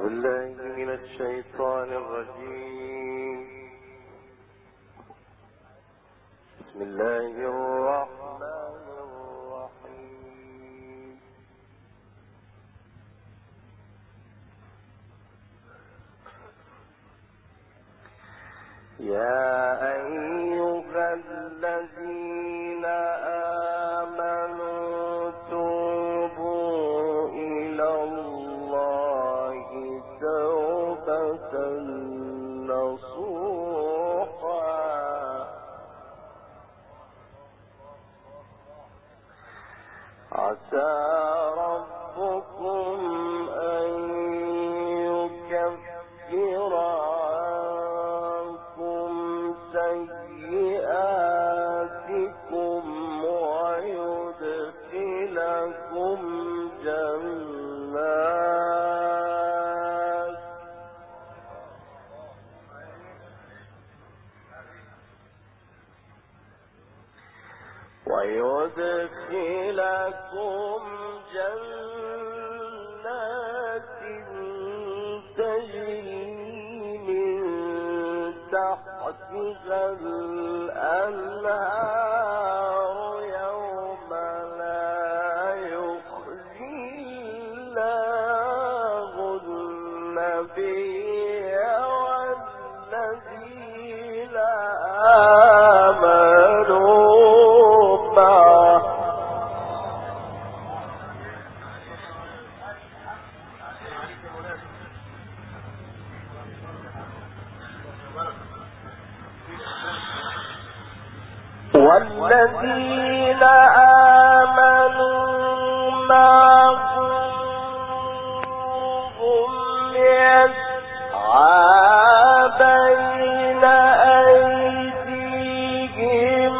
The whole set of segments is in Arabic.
بالله من الشيطان الرجيم. بسم الله الرحمن الرحيم. يا أيها الذين آمنوا توبوا إلى الله توبة نصوحا عسى ربكم أن يكفر عنكم سيئاتكم ويدخلكم جنات تجري من تحتها الأنهار يوم لا يخزي الله النبي والذين آمنوا معه والذين آمنوا معه هم يسعى بين أيديهم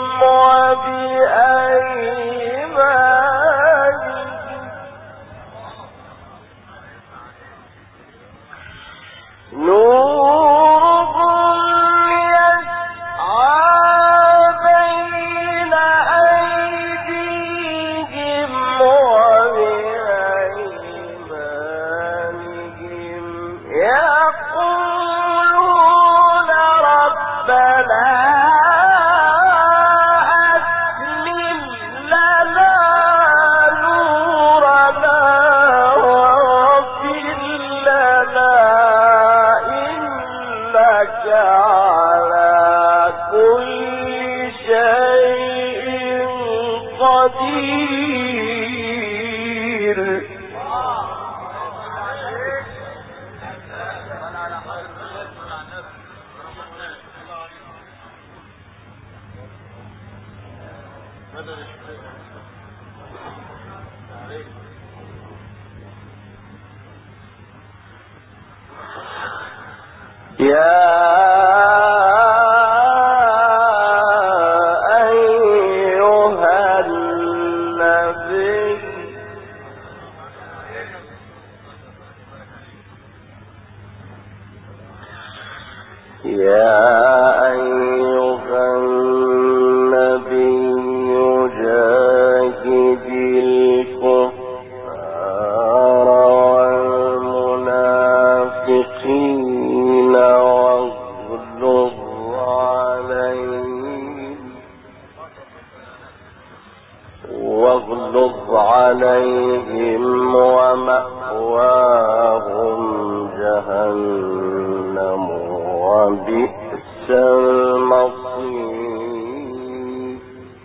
وبأيمانهم واغلظ عليهم ومأواهم جهنم وبئس المصير.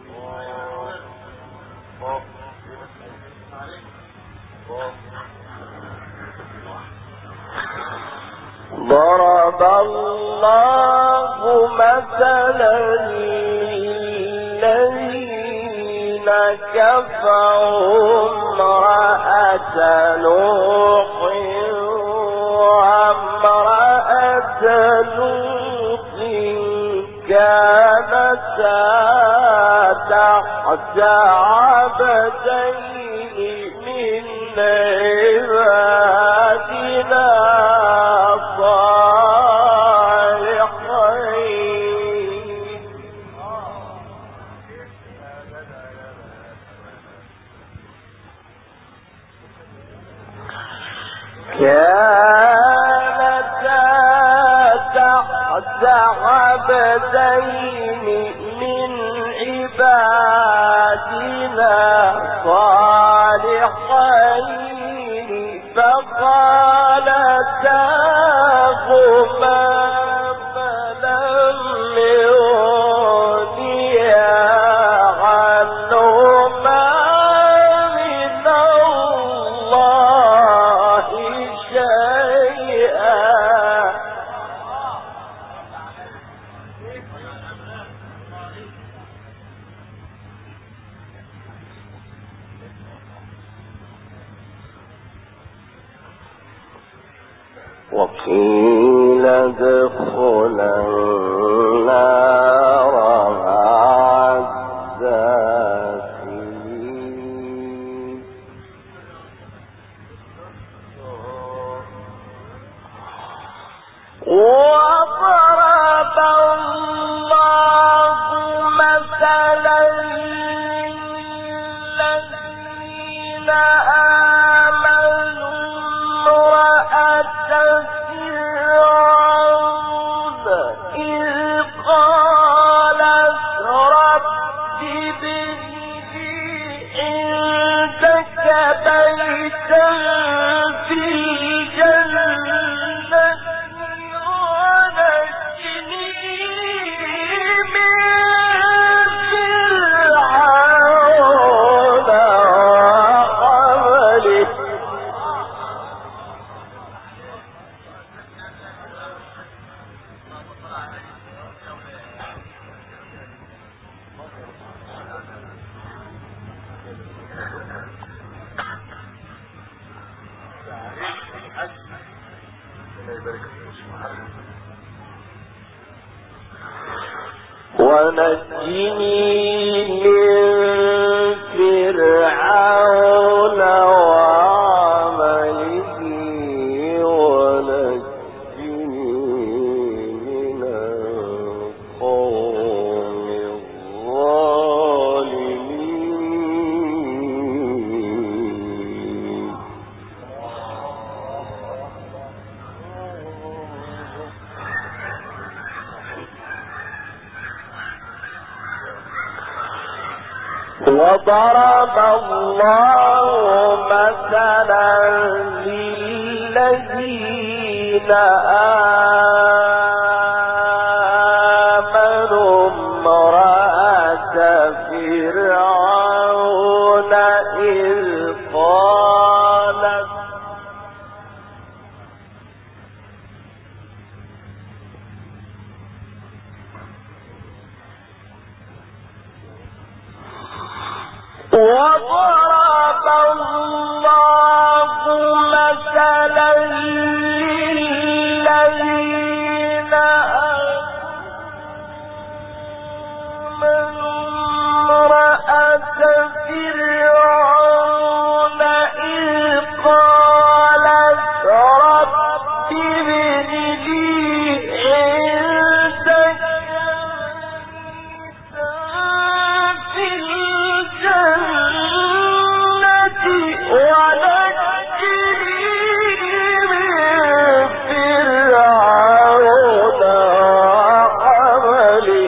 ضرب الله مثلا للذين كفروا امرأة نوح وامرأة لوط كانتا تحت عبدين من عبادنا صالحين كانتا عبدين من عبادنا صالحين فقال داهما فلم يغني عنهما من الله شيئا. وقيل ادخلا النار مع الداخلين. وضرب الله مثلا للذين آمنوا امرأة فرعون إذ قالت رب ابن لي عندك بيتا في الجنة ونجني من فرعون وعمله. ونجني من فرعون وعمله ونجني من القوم الظالمين. وضرب الله مثلا للذين آمنوا امرأة فرعون إذ قالت وضرب الله مثلا للذين آمنوا امرأة فرعون إذ قالت رب ابن لي عندك في الجنة ونجني من فرعون وعمله.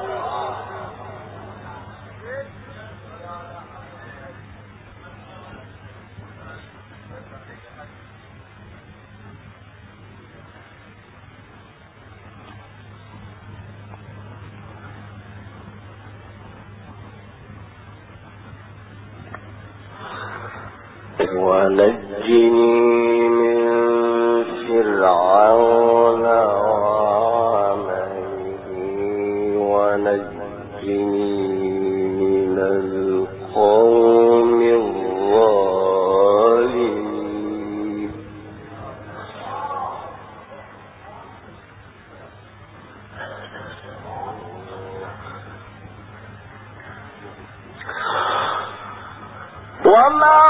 ونجني من فرعون وعمله ونجني من القوم الظالمين. وما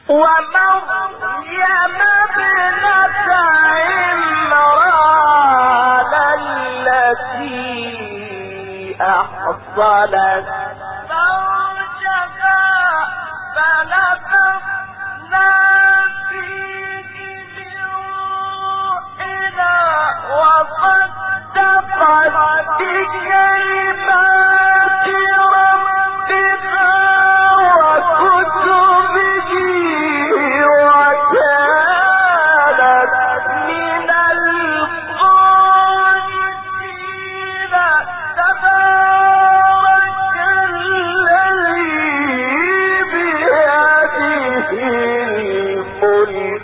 ومريم ابنة عمران التي أحصنت فرجها فنفخنا فيه من روحنا وصدقت بكلمات ربها وكتبه وكانت من القانتين. تبارك الذي بيده الملك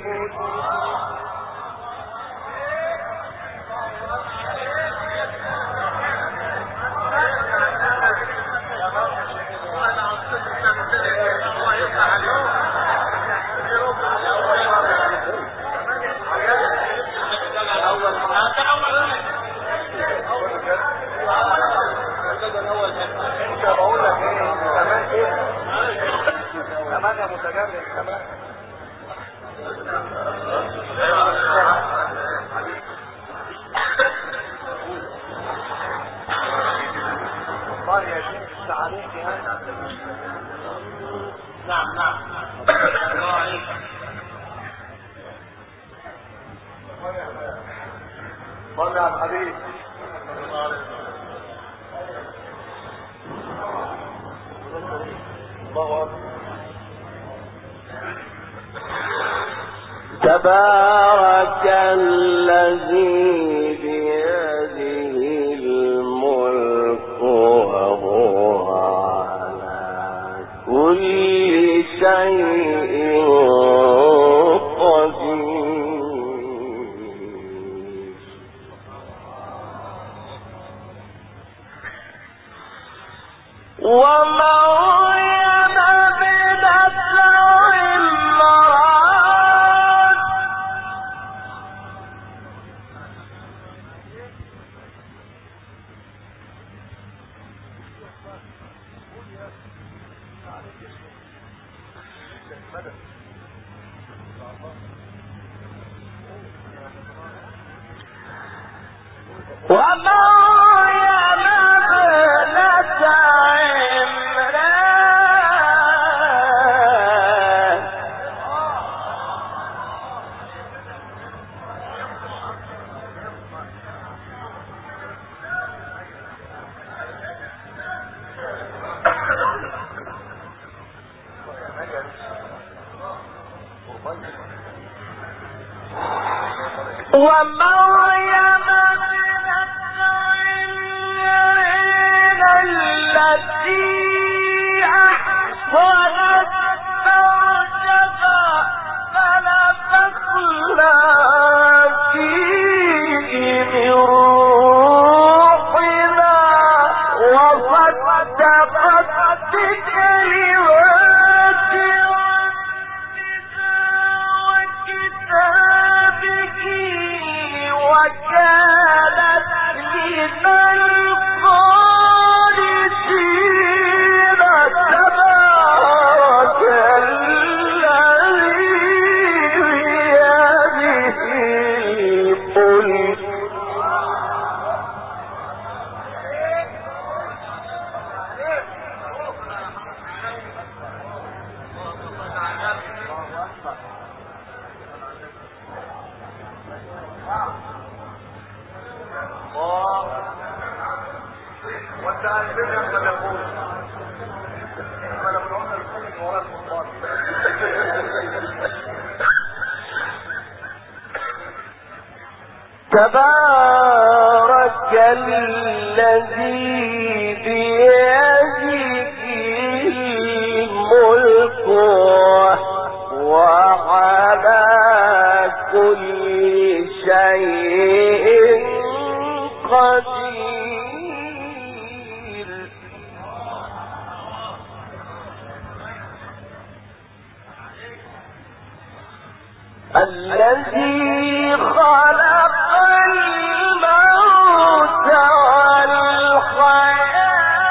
تبارك الذي بيده الملك وهو على كل شيء قدير. ومريم ابنة عمران ومريم ابنة عمران التي أحصنت فرجها فنفخنا فيه من روحنا وصدقت بكلمات وكانت من القانتين. تبارك الذي بيده الملك تبارك الذي بيده الملك وعلى كل شيء قدير. الذي خلق الموت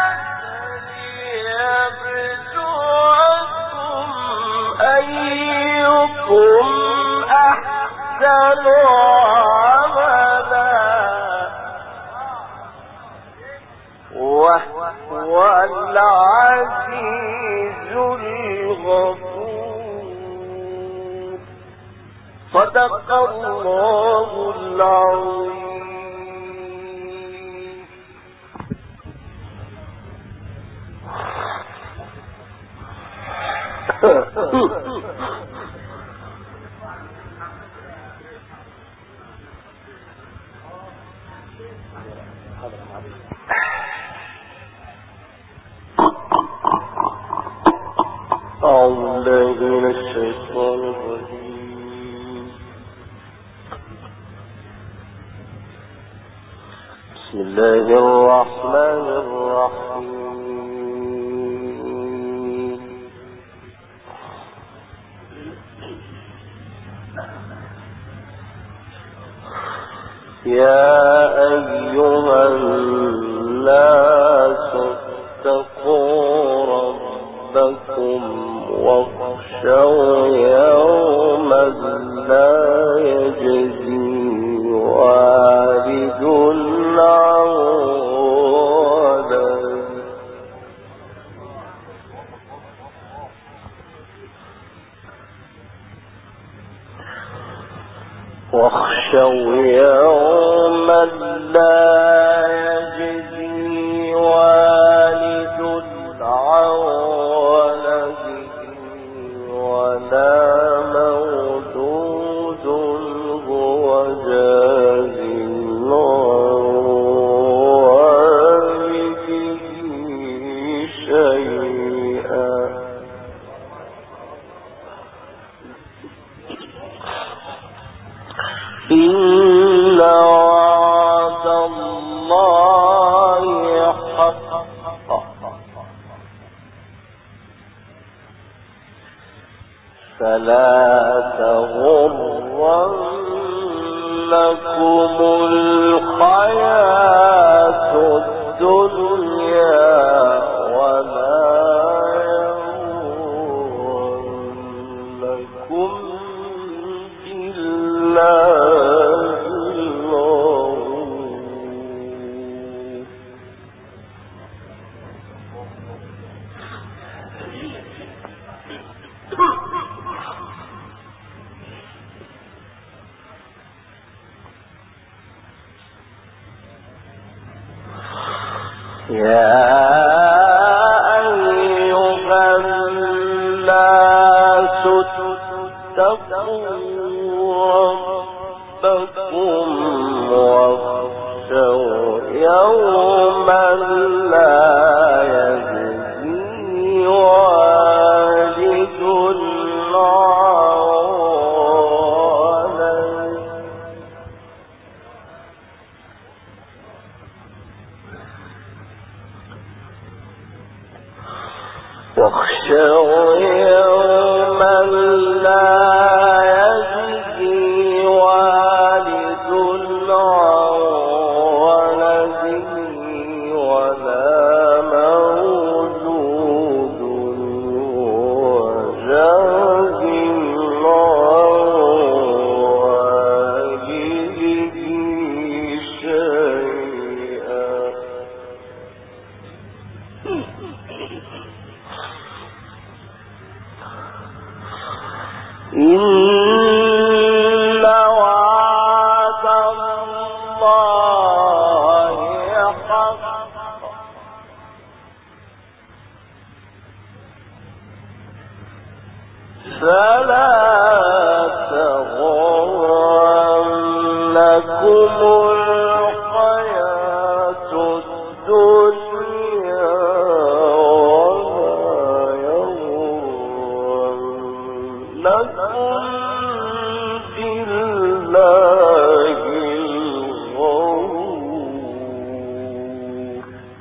والحياة ليبلوكم أيكم العزيز الغفور. صدق الله العظيم. أعوذ بالله من الشيطان الرجيم. بسم الله الرحمن الرحيم. يا أيها الناس اتقوا ربكم واخشوا يوما لا يجزي والد عن ولده واخشوا يوما لا يجزي والد عن ولده ولا مولود هو جاز عن والده شيئا إن وعد الله حق فلا تغرنكم الحياة الدنيا ولا يغرنكم بالله الغرور. يا أيها الناس اتقوا ربكم واخشوا يوما لا يجزي والد واخشوا يوما لا يجزي والد عن ولده ولا مولود هو جاز عن والده شيئا إن وعد الله حق فلا تغرنكم الحياة الدنيا لكم بالله الغرور.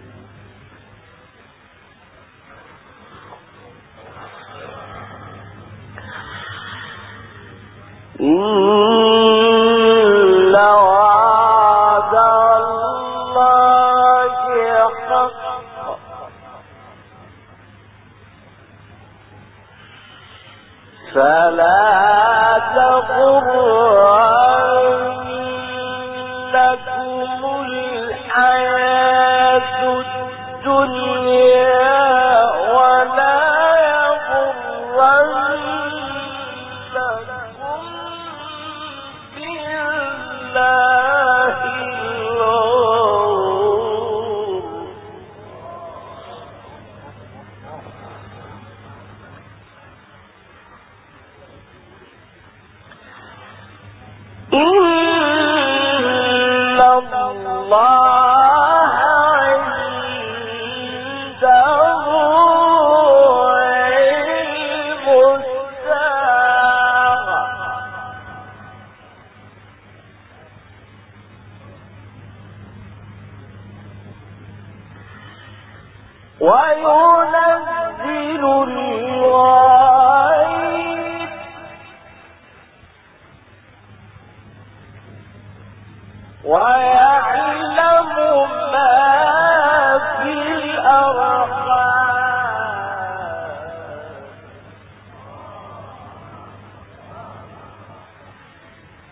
إن وعد الله حق فلا تغرنكم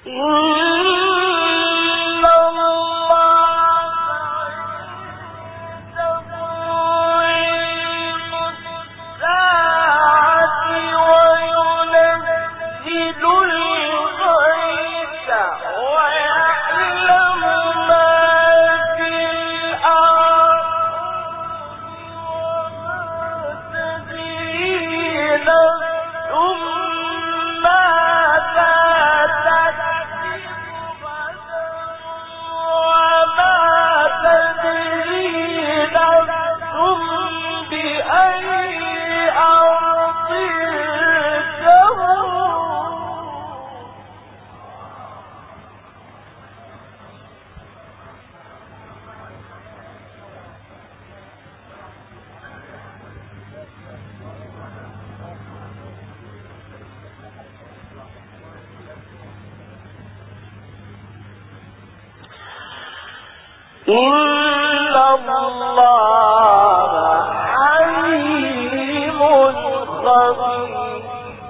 إن الله عليم خبير.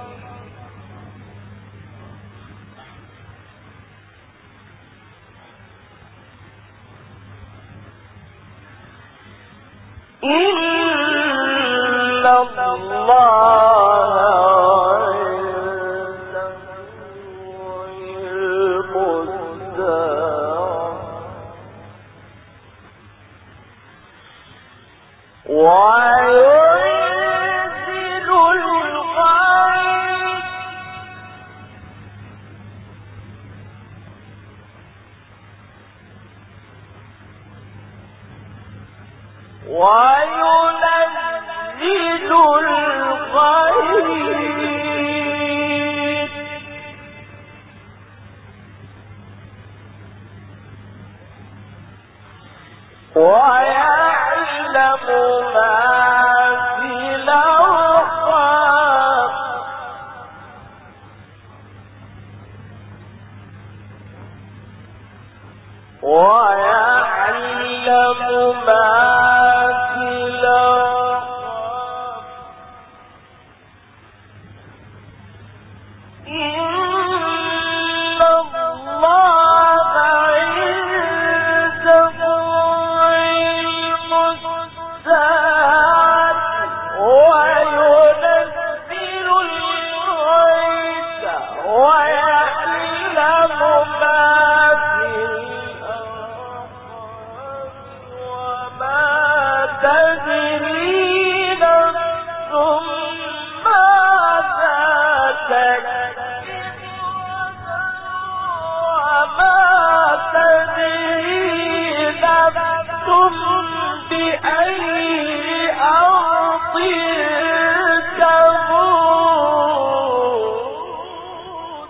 إن وينزل الغيث ويعلم ما في الأرحام ويعلم ما في الأرحام إن الله عنده علم الساعة وينزل الغيث ويعلم ما في الأرحام وما تدري نفس ماذا تكسب وما تدري نفس بأي أرض تموت.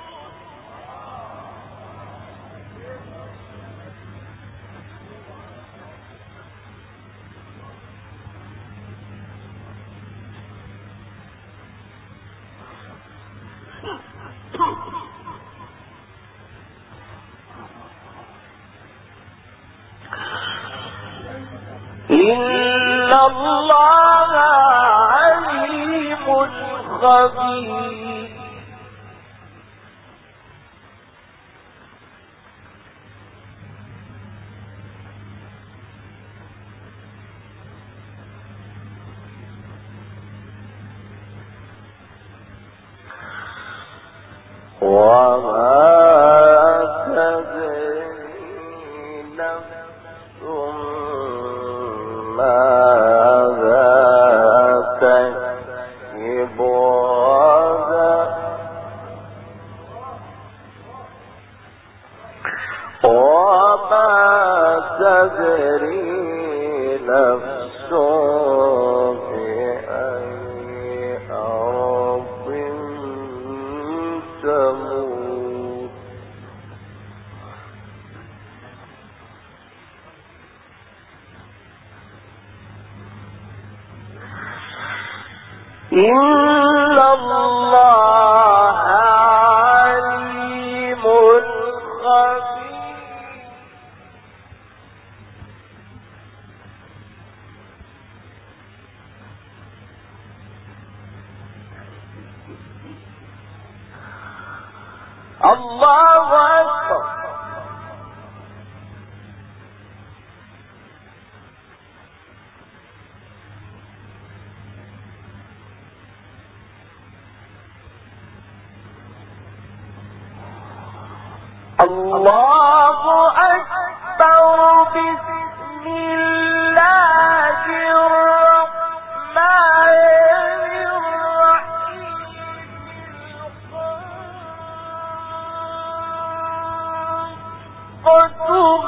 إن الله عليم خبير. وما تدري نفس ماذا تكسب غدا وما تدري نفس بأي أرض تموت. إن الله عليم خبير. الله الله أكبر بسم الله الرحمن الرحيم قسم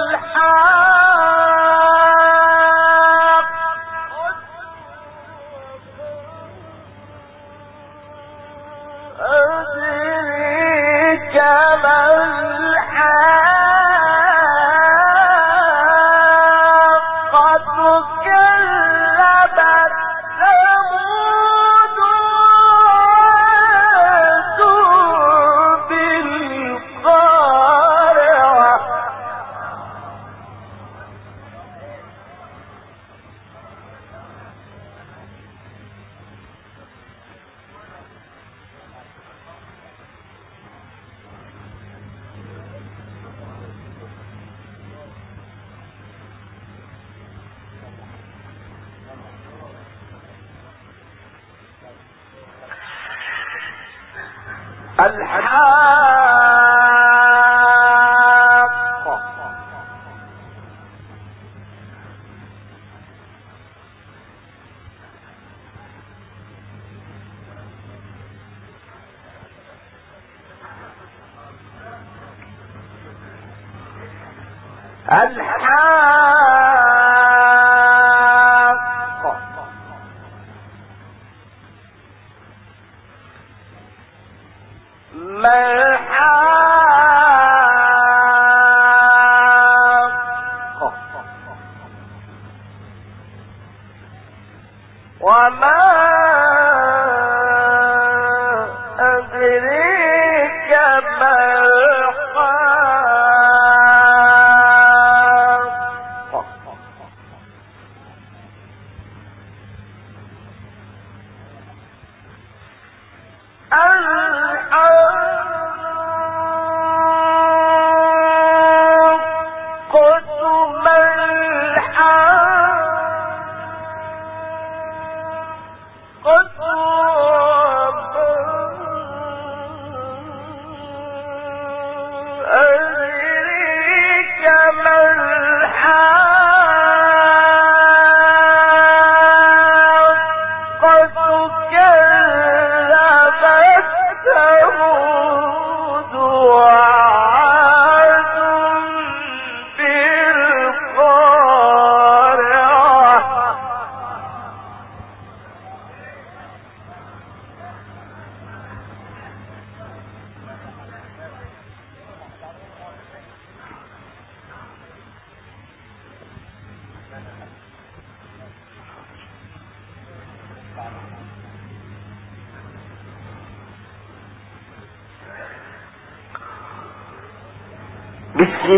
بسم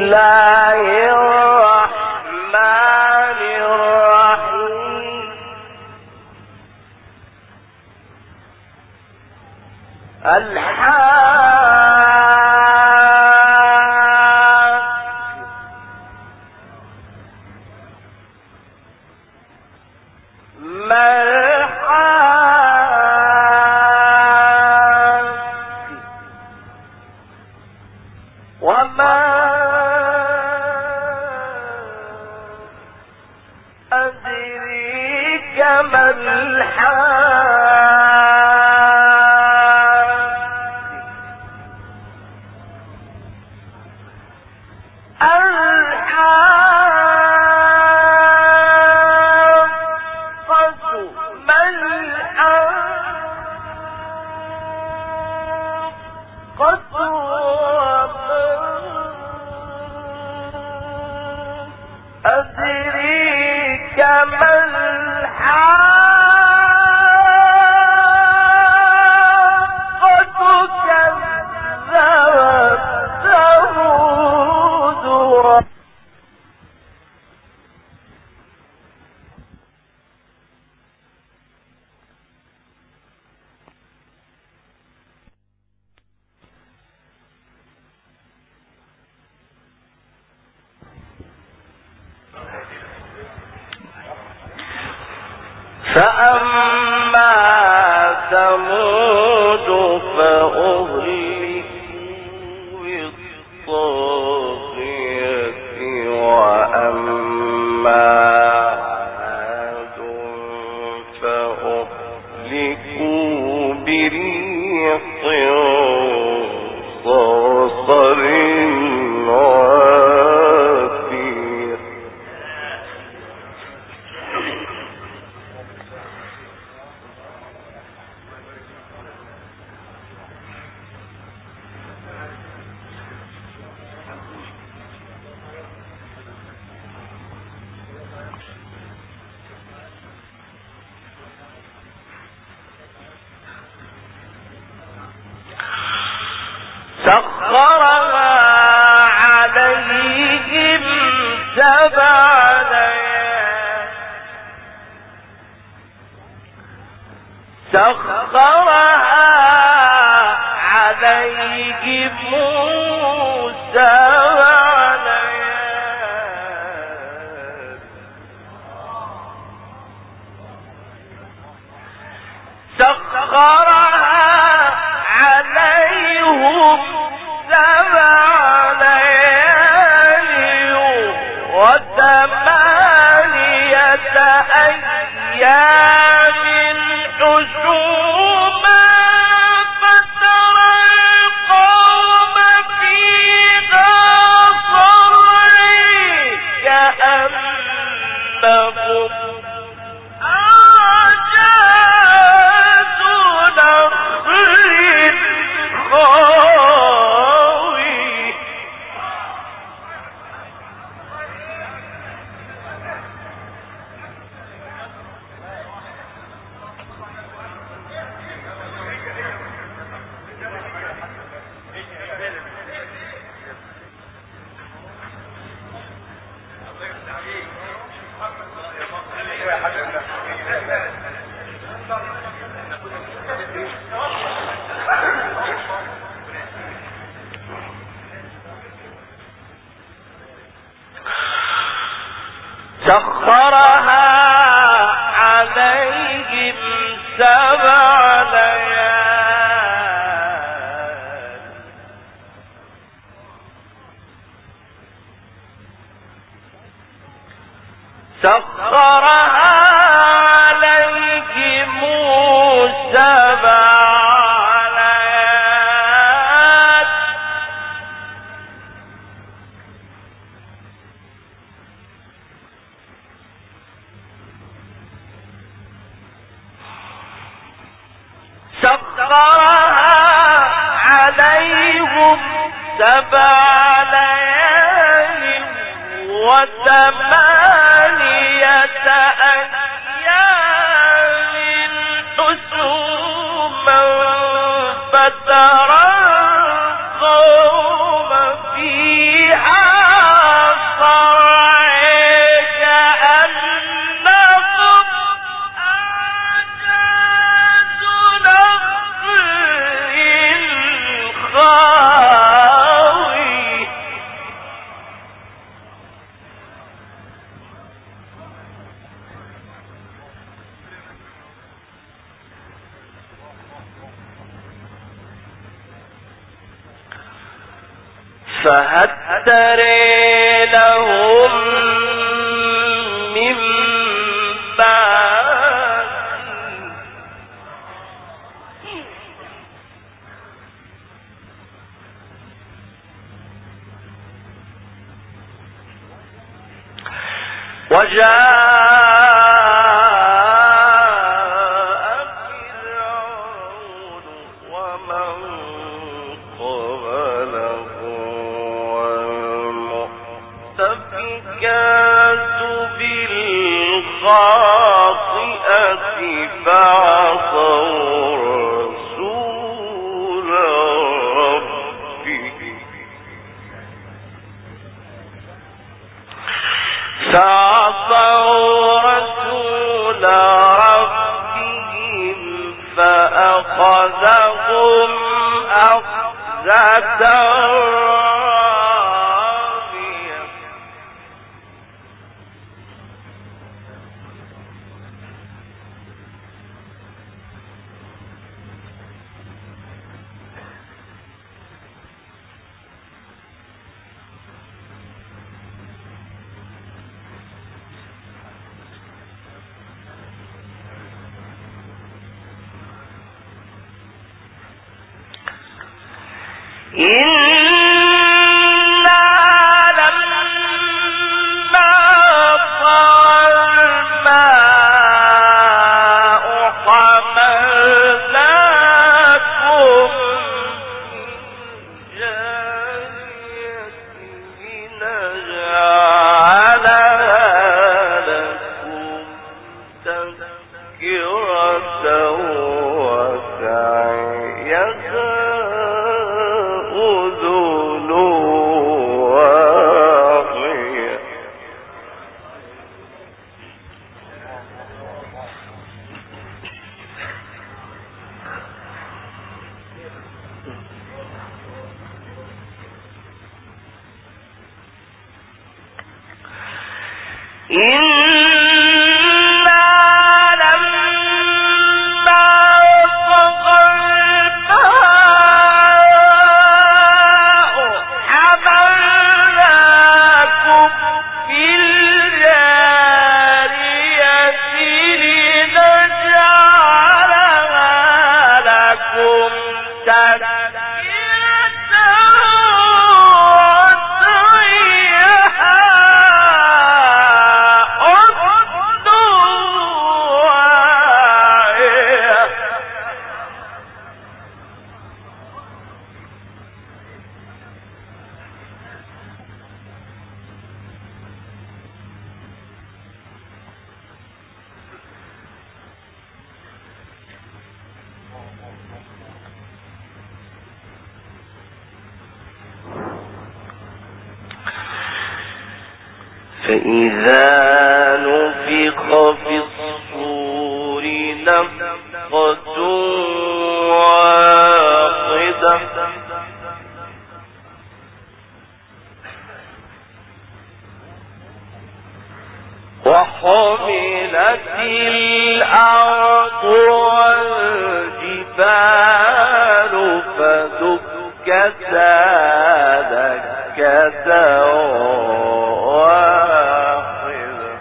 الله الرحمن الرحيم فأما ثمود فأهلكوا بريح صرصر عاتية سخرها عليهم 7 ليال سخرها عليهم 7 ليال سخرها عليهم 7 ليال و8 أيام حسوما فترى القوم فيها صرعى كأنهم أعجاز نخل خاوي سخرها عليهم 7 ليال سخرها عليهم 7 ليال سخرها عليهم 7 ليال و8 أيام حسوما فترى القوم فيها صرعى كأنهم أعجاز نخل خاوي فهل ترى لهم من باقي وجاء فرعون ومن قبله والمؤتفكات بالخاطئة فعصوا رسول ربهم فأخذهم أخذة رابية فإذا نفخ في الصور نفخة واحدة وحملت الأرض والجبال فدكتا دكة واحدة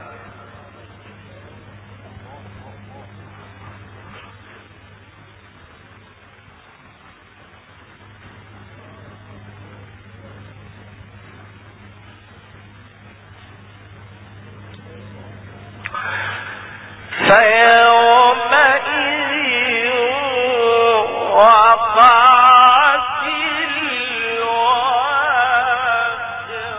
فيومئذ وقعت الواقعة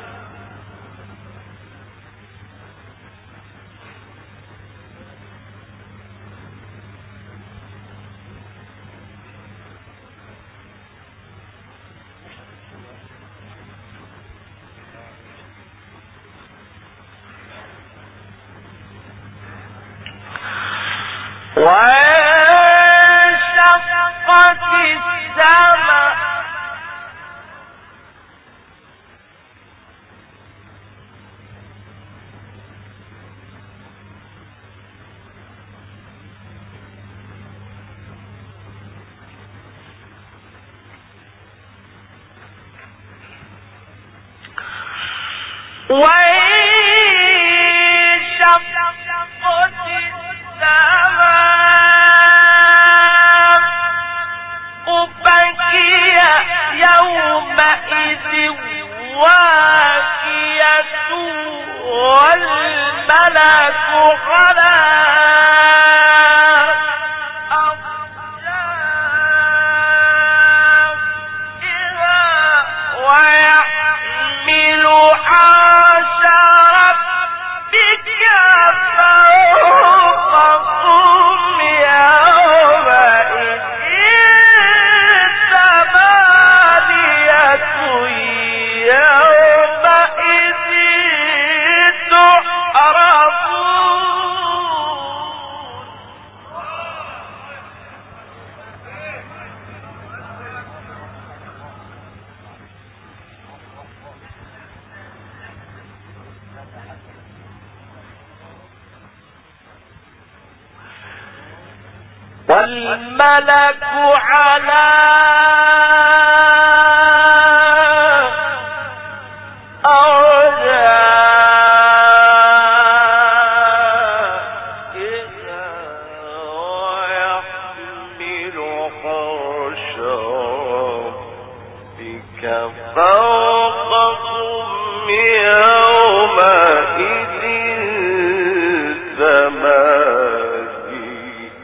وانشقت السماء يومئذ واقية والملك على أرجائها ويحمل عرش ربك فوقهم يومئذ والملك على أرجائها ويحمل عرش ربك فوقكم يومئذ ثمانية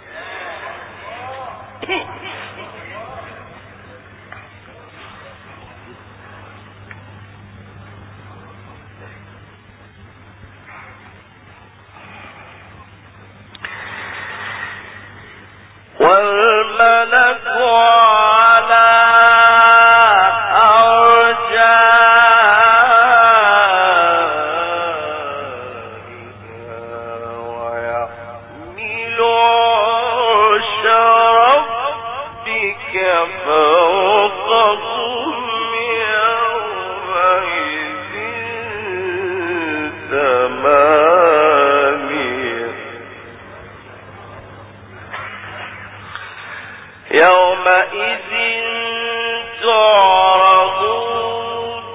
والملك على أرجائها ويحمل عرش ربك فوقهم يومئذ ثمانية يومئذ تعرضون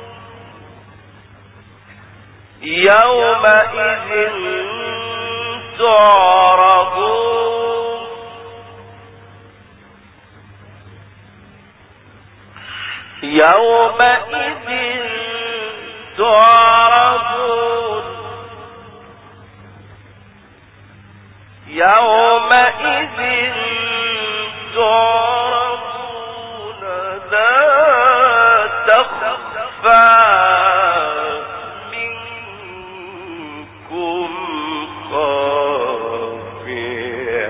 يومئذ تعرضون يومئذ تعرضون يومئذ تعرضون لا تخفى منكم خافية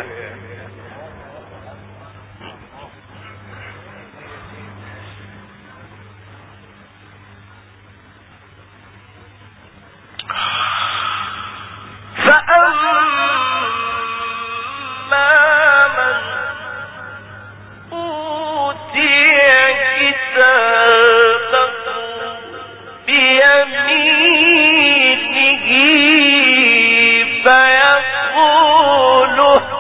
فأما من أوتي كتابه بيمينه فيقول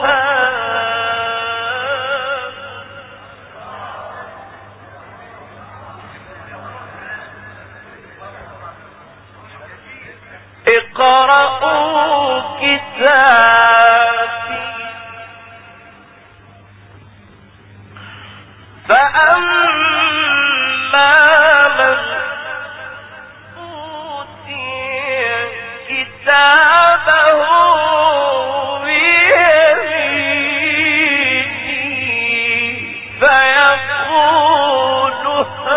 اقرأوا كتابي فأما من أوتي كتابه بيمينه فيقول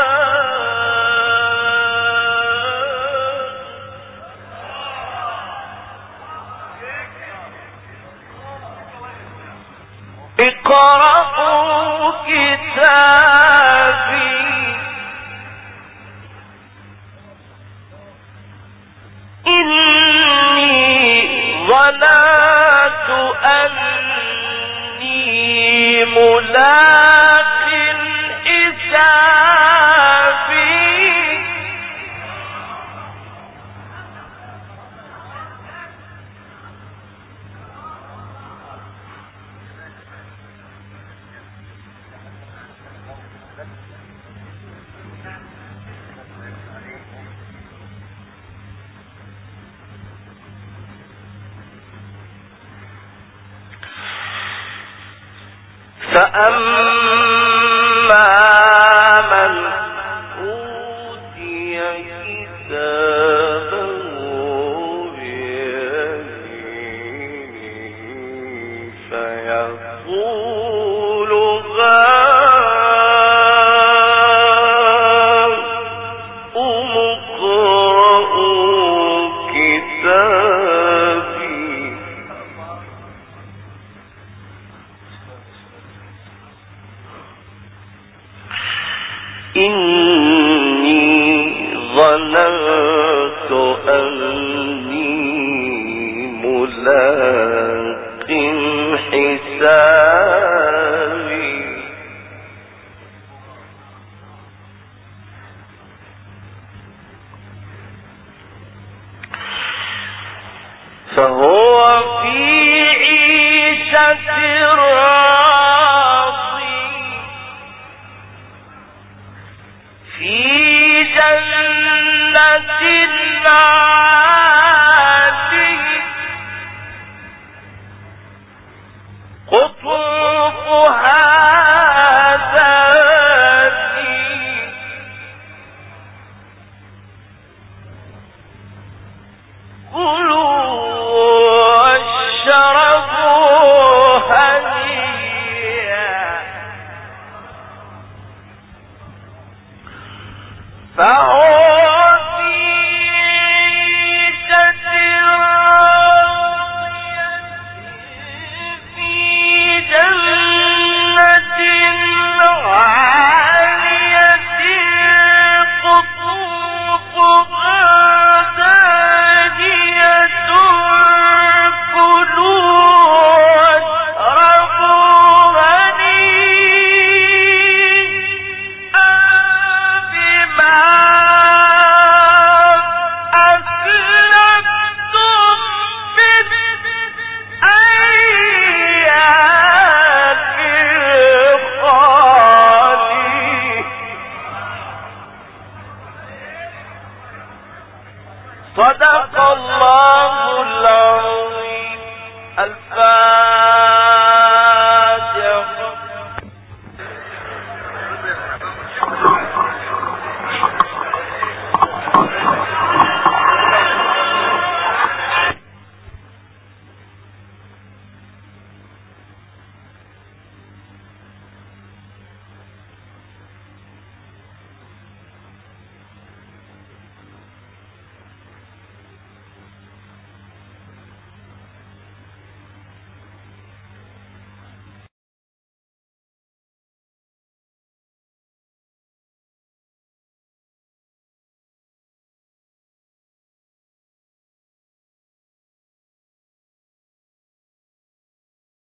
اقرأوا كتابي إني ظننت أني ملاق حسابي فأما من أوتي كتابه بيمينه فيقول هاؤم اقرءوا كتابي إني ظننت أني ملاق حسابي فهو في عيشة راضية في جنة